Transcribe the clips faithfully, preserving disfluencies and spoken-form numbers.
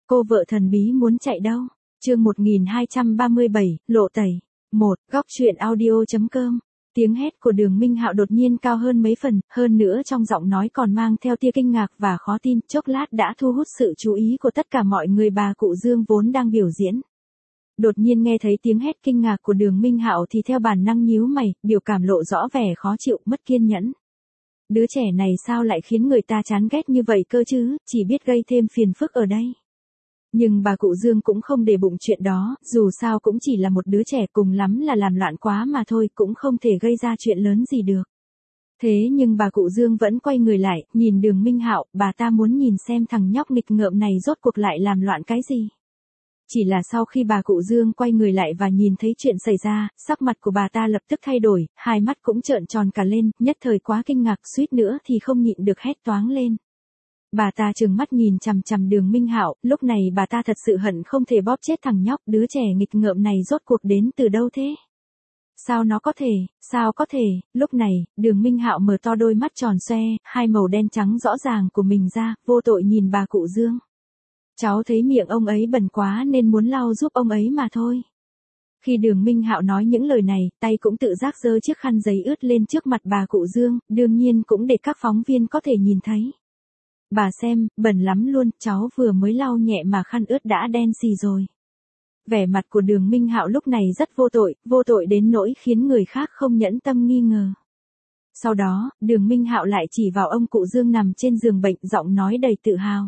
Cô vợ thần bí muốn chạy đâu? Chương một nghìn hai trăm ba mươi bảy, lộ tẩy. một. Góc truyện audio.com. Tiếng hét của Đường Minh Hạo đột nhiên cao hơn mấy phần, hơn nữa trong giọng nói còn mang theo tia kinh ngạc và khó tin, chốc lát đã thu hút sự chú ý của tất cả mọi người. Bà cụ Dương vốn đang biểu diễn, đột nhiên nghe thấy tiếng hét kinh ngạc của Đường Minh Hạo thì theo bản năng nhíu mày, biểu cảm lộ rõ vẻ khó chịu, mất kiên nhẫn. Đứa trẻ này sao lại khiến người ta chán ghét như vậy cơ chứ, chỉ biết gây thêm phiền phức ở đây. Nhưng bà cụ Dương cũng không để bụng chuyện đó, dù sao cũng chỉ là một đứa trẻ, cùng lắm là làm loạn quá mà thôi, cũng không thể gây ra chuyện lớn gì được. Thế nhưng bà cụ Dương vẫn quay người lại, nhìn Đường Minh Hạo, bà ta muốn nhìn xem thằng nhóc nghịch ngợm này rốt cuộc lại làm loạn cái gì. Chỉ là sau khi bà cụ Dương quay người lại và nhìn thấy chuyện xảy ra, sắc mặt của bà ta lập tức thay đổi, hai mắt cũng trợn tròn cả lên, nhất thời quá kinh ngạc, suýt nữa thì không nhịn được hét toáng lên. Bà ta trừng mắt nhìn chằm chằm Đường Minh Hạo, lúc này bà ta thật sự hận không thể bóp chết thằng nhóc, đứa trẻ nghịch ngợm này rốt cuộc đến từ đâu thế? Sao nó có thể, sao có thể? Lúc này, Đường Minh Hạo mở to đôi mắt tròn xoe, hai màu đen trắng rõ ràng của mình ra, vô tội nhìn bà cụ Dương. Cháu thấy miệng ông ấy bẩn quá nên muốn lau giúp ông ấy mà thôi. Khi Đường Minh Hạo nói những lời này, tay cũng tự giác giơ chiếc khăn giấy ướt lên trước mặt bà cụ Dương, đương nhiên cũng để các phóng viên có thể nhìn thấy. Bà xem, bẩn lắm luôn, cháu vừa mới lau nhẹ mà khăn ướt đã đen xì rồi. Vẻ mặt của Đường Minh Hạo lúc này rất vô tội, vô tội đến nỗi khiến người khác không nhẫn tâm nghi ngờ. Sau đó, Đường Minh Hạo lại chỉ vào ông cụ Dương nằm trên giường bệnh, giọng nói đầy tự hào.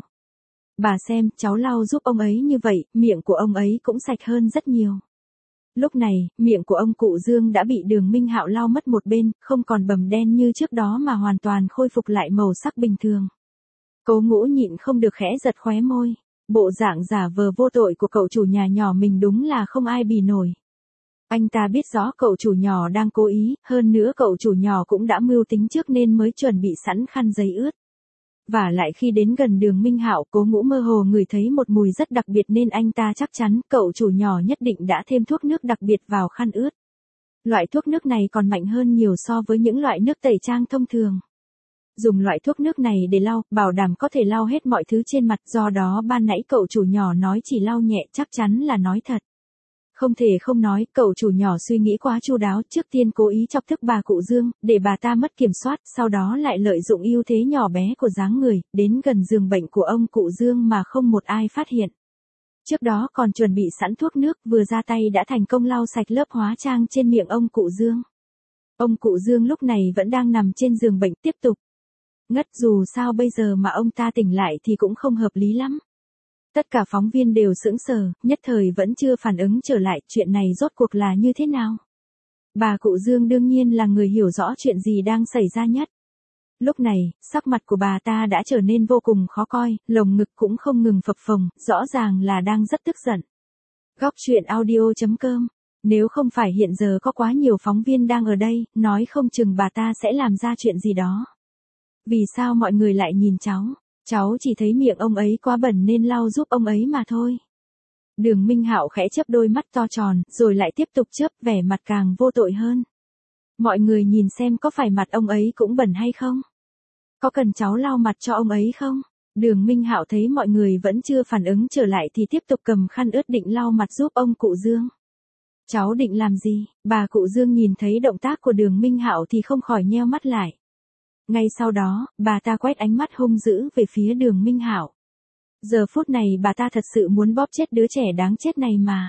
Bà xem, cháu lau giúp ông ấy như vậy, miệng của ông ấy cũng sạch hơn rất nhiều. Lúc này, miệng của ông cụ Dương đã bị Đường Minh Hạo lau mất một bên, không còn bầm đen như trước đó mà hoàn toàn khôi phục lại màu sắc bình thường. Cố Ngũ nhịn không được khẽ giật khóe môi. Bộ dạng giả vờ vô tội của cậu chủ nhà nhỏ mình đúng là không ai bì nổi. Anh ta biết rõ cậu chủ nhỏ đang cố ý, hơn nữa cậu chủ nhỏ cũng đã mưu tính trước nên mới chuẩn bị sẵn khăn giấy ướt. Và lại khi đến gần Đường Minh Hạo, Cố Ngũ mơ hồ ngửi thấy một mùi rất đặc biệt nên anh ta chắc chắn cậu chủ nhỏ nhất định đã thêm thuốc nước đặc biệt vào khăn ướt. Loại thuốc nước này còn mạnh hơn nhiều so với những loại nước tẩy trang thông thường. Dùng loại thuốc nước này để lau, bảo đảm có thể lau hết mọi thứ trên mặt, do đó ban nãy cậu chủ nhỏ nói chỉ lau nhẹ chắc chắn là nói thật. Không thể không nói, cậu chủ nhỏ suy nghĩ quá chu đáo, trước tiên cố ý chọc tức bà cụ Dương, để bà ta mất kiểm soát, sau đó lại lợi dụng ưu thế nhỏ bé của dáng người, đến gần giường bệnh của ông cụ Dương mà không một ai phát hiện. Trước đó còn chuẩn bị sẵn thuốc nước, vừa ra tay đã thành công lau sạch lớp hóa trang trên miệng ông cụ Dương. Ông cụ Dương lúc này vẫn đang nằm trên giường bệnh tiếp tục ngất, dù sao bây giờ mà ông ta tỉnh lại thì cũng không hợp lý lắm. Tất cả phóng viên đều sững sờ, nhất thời vẫn chưa phản ứng trở lại chuyện này rốt cuộc là như thế nào. Bà cụ Dương đương nhiên là người hiểu rõ chuyện gì đang xảy ra nhất. Lúc này, sắc mặt của bà ta đã trở nên vô cùng khó coi, lồng ngực cũng không ngừng phập phồng, rõ ràng là đang rất tức giận. Góc truyện audio.com. Nếu không phải hiện giờ có quá nhiều phóng viên đang ở đây, nói không chừng bà ta sẽ làm ra chuyện gì đó. Vì sao mọi người lại nhìn cháu? Cháu chỉ thấy miệng ông ấy quá bẩn nên lau giúp ông ấy mà thôi. Đường Minh Hạo khẽ chớp đôi mắt to tròn, rồi lại tiếp tục chớp, vẻ mặt càng vô tội hơn. Mọi người nhìn xem có phải mặt ông ấy cũng bẩn hay không? Có cần cháu lau mặt cho ông ấy không? Đường Minh Hạo thấy mọi người vẫn chưa phản ứng trở lại thì tiếp tục cầm khăn ướt định lau mặt giúp ông cụ Dương. Cháu định làm gì? Bà cụ Dương nhìn thấy động tác của Đường Minh Hạo thì không khỏi nheo mắt lại. Ngay sau đó, bà ta quét ánh mắt hung dữ về phía Đường Minh Hạo. Giờ phút này bà ta thật sự muốn bóp chết đứa trẻ đáng chết này mà.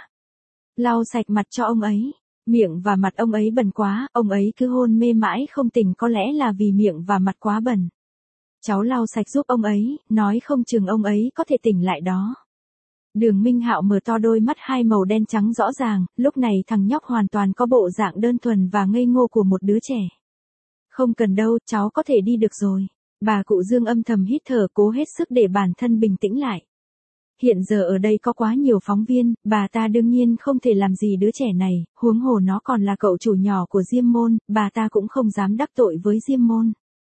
Lau sạch mặt cho ông ấy. Miệng và mặt ông ấy bẩn quá, ông ấy cứ hôn mê mãi không tỉnh, có lẽ là vì miệng và mặt quá bẩn. Cháu lau sạch giúp ông ấy, nói không chừng ông ấy có thể tỉnh lại đó. Đường Minh Hạo mở to đôi mắt hai màu đen trắng rõ ràng, lúc này thằng nhóc hoàn toàn có bộ dạng đơn thuần và ngây ngô của một đứa trẻ. Không cần đâu, cháu có thể đi được rồi. Bà cụ Dương âm thầm hít thở, cố hết sức để bản thân bình tĩnh lại. Hiện giờ ở đây có quá nhiều phóng viên, bà ta đương nhiên không thể làm gì đứa trẻ này, huống hồ nó còn là cậu chủ nhỏ của Diêm Môn, bà ta cũng không dám đắc tội với Diêm Môn.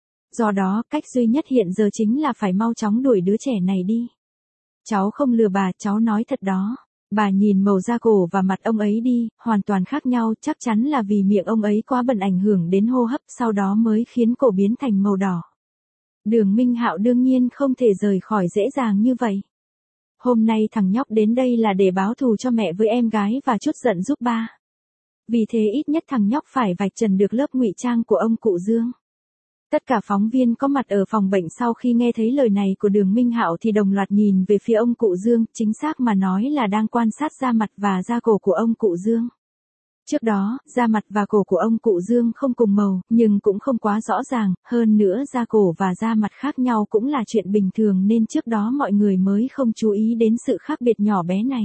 Do đó, cách duy nhất hiện giờ chính là phải mau chóng đuổi đứa trẻ này đi. Cháu không lừa bà, cháu nói thật đó. Bà nhìn màu da cổ và mặt ông ấy đi, hoàn toàn khác nhau, chắc chắn là vì miệng ông ấy quá bẩn ảnh hưởng đến hô hấp, sau đó mới khiến cổ biến thành màu đỏ. Đường Minh Hạo đương nhiên không thể rời khỏi dễ dàng như vậy. Hôm nay thằng nhóc đến đây là để báo thù cho mẹ với em gái và trút giận giúp ba. Vì thế ít nhất thằng nhóc phải vạch trần được lớp ngụy trang của ông cụ Dương. Tất cả phóng viên có mặt ở phòng bệnh sau khi nghe thấy lời này của Đường Minh Hạo thì đồng loạt nhìn về phía ông cụ Dương, chính xác mà nói là đang quan sát da mặt và da cổ của ông cụ Dương. Trước đó, da mặt và cổ của ông cụ Dương không cùng màu, nhưng cũng không quá rõ ràng, hơn nữa da cổ và da mặt khác nhau cũng là chuyện bình thường nên trước đó mọi người mới không chú ý đến sự khác biệt nhỏ bé này.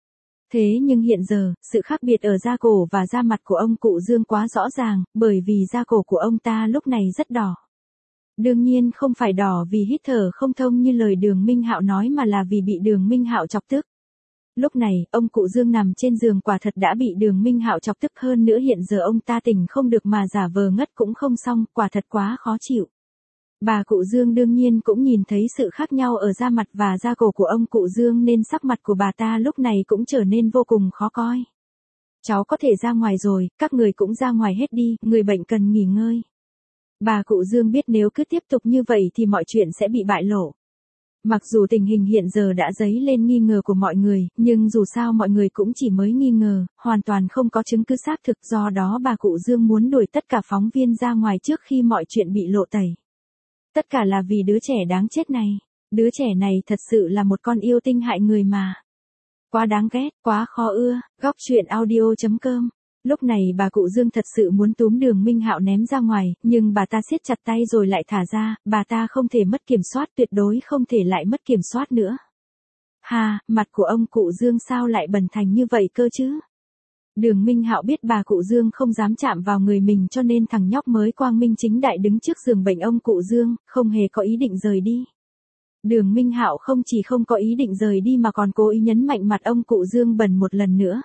Thế nhưng hiện giờ, sự khác biệt ở da cổ và da mặt của ông cụ Dương quá rõ ràng, bởi vì da cổ của ông ta lúc này rất đỏ. Đương nhiên không phải đỏ vì hít thở không thông như lời Đường Minh Hạo nói mà là vì bị Đường Minh Hạo chọc tức. Lúc này, ông cụ Dương nằm trên giường quả thật đã bị Đường Minh Hạo chọc tức, hơn nữa hiện giờ ông ta tỉnh không được mà giả vờ ngất cũng không xong, quả thật quá khó chịu. Bà cụ Dương đương nhiên cũng nhìn thấy sự khác nhau ở da mặt và da cổ của ông cụ Dương nên sắc mặt của bà ta lúc này cũng trở nên vô cùng khó coi. Cháu có thể ra ngoài rồi, các người cũng ra ngoài hết đi, người bệnh cần nghỉ ngơi. Bà cụ Dương biết nếu cứ tiếp tục như vậy thì mọi chuyện sẽ bị bại lộ. Mặc dù tình hình hiện giờ đã dấy lên nghi ngờ của mọi người, nhưng dù sao mọi người cũng chỉ mới nghi ngờ, hoàn toàn không có chứng cứ xác thực, do đó bà cụ Dương muốn đuổi tất cả phóng viên ra ngoài trước khi mọi chuyện bị lộ tẩy. Tất cả là vì đứa trẻ đáng chết này. Đứa trẻ này thật sự là một con yêu tinh hại người mà. Quá đáng ghét, quá khó ưa. Góc truyện audio chấm com. Lúc này bà cụ Dương thật sự muốn túm Đường Minh Hạo ném ra ngoài, nhưng bà ta siết chặt tay rồi lại thả ra, bà ta không thể mất kiểm soát, tuyệt đối không thể lại mất kiểm soát nữa. Hà, mặt của ông cụ Dương sao lại bẩn thành như vậy cơ chứ? Đường Minh Hạo biết bà cụ Dương không dám chạm vào người mình cho nên thằng nhóc mới quang minh chính đại đứng trước giường bệnh ông cụ Dương, không hề có ý định rời đi. Đường Minh Hạo không chỉ không có ý định rời đi mà còn cố ý nhấn mạnh mặt ông cụ Dương bẩn một lần nữa.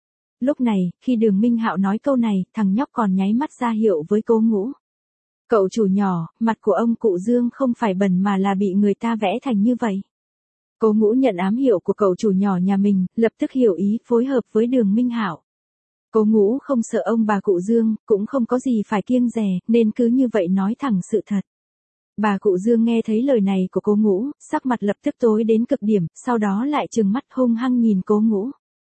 Lúc này, khi Đường Minh Hạo nói câu này, thằng nhóc còn nháy mắt ra hiệu với Cố Ngũ. Cậu chủ nhỏ, mặt của ông cụ Dương không phải bẩn mà là bị người ta vẽ thành như vậy. Cố Ngũ nhận ám hiệu của cậu chủ nhỏ nhà mình, lập tức hiểu ý, phối hợp với Đường Minh Hạo. Cố Ngũ không sợ ông bà cụ Dương, cũng không có gì phải kiêng dè, nên cứ như vậy nói thẳng sự thật. Bà cụ Dương nghe thấy lời này của Cố Ngũ, sắc mặt lập tức tối đến cực điểm, sau đó lại trừng mắt hung hăng nhìn Cố Ngũ.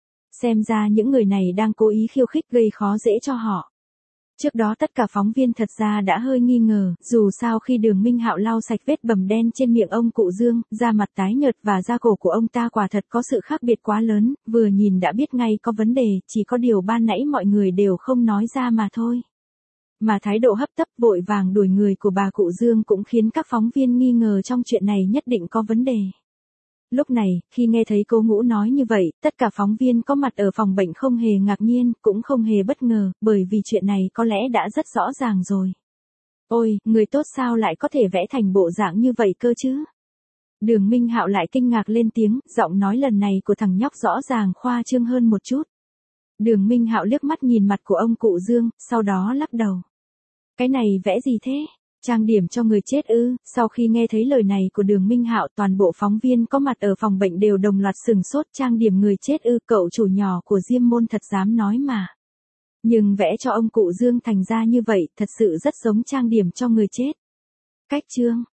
Xem ra những người này đang cố ý khiêu khích gây khó dễ cho họ. Trước đó tất cả phóng viên thật ra đã hơi nghi ngờ, dù sao khi Đường Minh Hạo lau sạch vết bầm đen trên miệng ông cụ Dương, da mặt tái nhợt và da cổ của ông ta quả thật có sự khác biệt quá lớn, vừa nhìn đã biết ngay có vấn đề, chỉ có điều ban nãy mọi người đều không nói ra mà thôi. Mà thái độ hấp tấp vội vàng đuổi người của bà cụ Dương cũng khiến các phóng viên nghi ngờ trong chuyện này nhất định có vấn đề. Lúc này, khi nghe thấy Cố Ngũ nói như vậy, tất cả phóng viên có mặt ở phòng bệnh không hề ngạc nhiên, cũng không hề bất ngờ, bởi vì chuyện này có lẽ đã rất rõ ràng rồi. Ôi, người tốt sao lại có thể vẽ thành bộ dạng như vậy cơ chứ? Đường Minh Hạo lại kinh ngạc lên tiếng, giọng nói lần này của thằng nhóc rõ ràng khoa trương hơn một chút. Đường Minh Hạo liếc mắt nhìn mặt của ông cụ Dương, sau đó lắc đầu. Cái này vẽ gì thế? Trang điểm cho người chết ư? Sau khi nghe thấy lời này của Đường Minh Hạo, toàn bộ phóng viên có mặt ở phòng bệnh đều đồng loạt sừng sốt. Trang điểm người chết ư? Cậu chủ nhỏ của Diêm Môn thật dám nói mà. Nhưng vẽ cho ông cụ Dương thành ra như vậy, thật sự rất giống trang điểm cho người chết. Cách chương